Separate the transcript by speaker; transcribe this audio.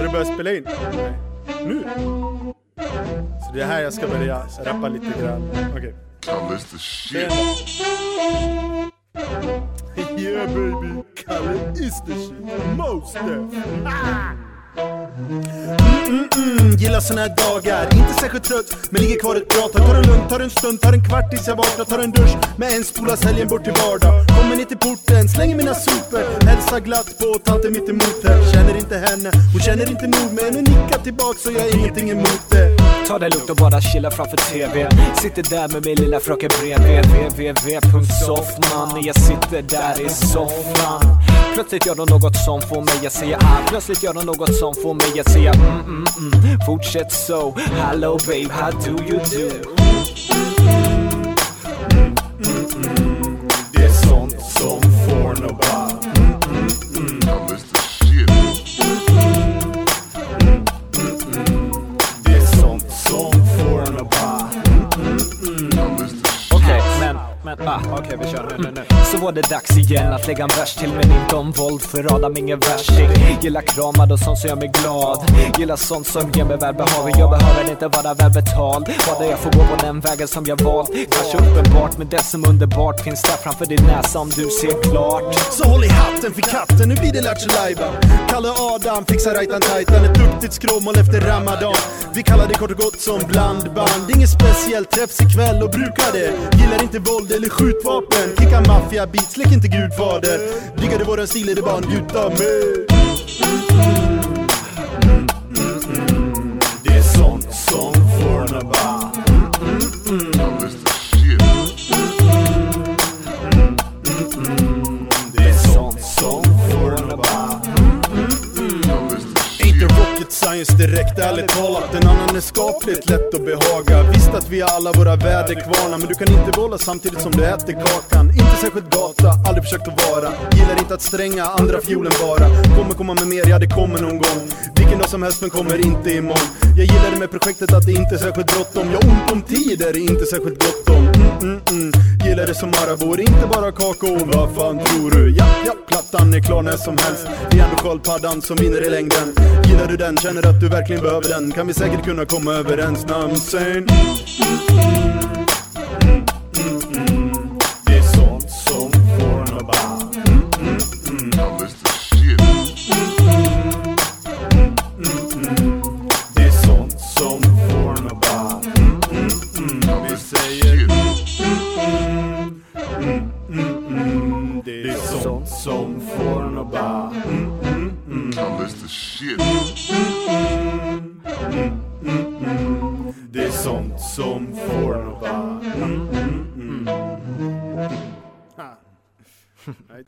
Speaker 1: du börjat spela in? Nej. Nu? Så det är här jag ska börja rappa lite grann. Okej.
Speaker 2: Kalle is the shit.
Speaker 1: Yeah baby, Kalle is the shit. Most def. Gillar såna här dagar, inte särskilt trött, men ligger kvar ett bra tag. Tar en lugnt, tar en stund, tar en kvart tills jag vaknar. Tar en dusch med en spolas helgen bort till vardag. Kommer ner till porten, slänger mina super. Hälsar glatt på tanten mitt emot här. Känner inte henne, hon känner inte nog. Men hon nickar tillbaka så jag har ingenting emot det.
Speaker 3: Ta det lugnt och bara chilla framför tv. Sitter där med min lilla fröken bredvid. www.soffman. Jag sitter där i soffan. Plötsligt gör de något som får mig att säga plötsligt gör de något som får mig att säga Fortsätt så, hello babe, how do you do?
Speaker 1: Det är sånt som får nog bara
Speaker 2: Kalle is the shit.
Speaker 1: Det är sånt som får nog bara
Speaker 2: Kalle is the shit.
Speaker 3: Okej, vi kör nu. Så var det dags igen att lägga en vers till, men inte om våld, för Adam ingen värsting. Gillar kramad och sånt som gör mig glad. Gillar sånt som ger mig välbehag. Jag behöver inte vara välbetald. Bara jag får gå på den vägen som jag valt. Kanske uppenbart, men det som underbart finns där framför din näsa om du ser klart.
Speaker 1: Så håll i hatten för katten, nu blir det lärt sig lajva. Kalle Adam fixar rajtan tajtan. Ett duktigt skråmål efter Ramadan. Vi kallar det kort och gott som blandband. Inget speciellt, träffs ikväll och brukar det. Gillar inte våld eller skjutvapen. Kicka maffia beats, lek inte gudfader. Diggade våran stil, är det bara en gjuta med. Det är sånt som får en bara
Speaker 2: Kalle is the shit.
Speaker 1: Det är sånt som får en bara
Speaker 2: Kalle is the shit.
Speaker 1: Inte rocket science direkt, ärligt talat. En annan är skapligt lätt att behaga. Visst att vi har alla våra väderkvarnar, men du kan inte bolla samtidigt som du äter kakan. Inte särskilt gata, aldrig försökt att vara. Gillar inte att stränga, andra fiolen bara. Kommer komma med mer, ja det kommer någon gång. Vilken dag som helst, men kommer inte imorgon. Jag gillar det med projektet att det inte är särskilt bråttom. Jag ont om tid, är det inte särskilt gott om. Gillar det som Marabou, inte bara kakao. Vad fan tror du? Ja, plattan är klar när som helst. Det är ändå sköldpaddan som vinner i längden. Gillar du den, känner att du verkligen behöver den, kan vi säkert kunna komma överens. Namnsyn. Det är sånt som får en bara
Speaker 2: Kalle is the shit.
Speaker 1: Det är sånt som får en bara vi säger det är sånt som får en bara
Speaker 2: Kalle is the shit.
Speaker 1: Det är sånt som får en bara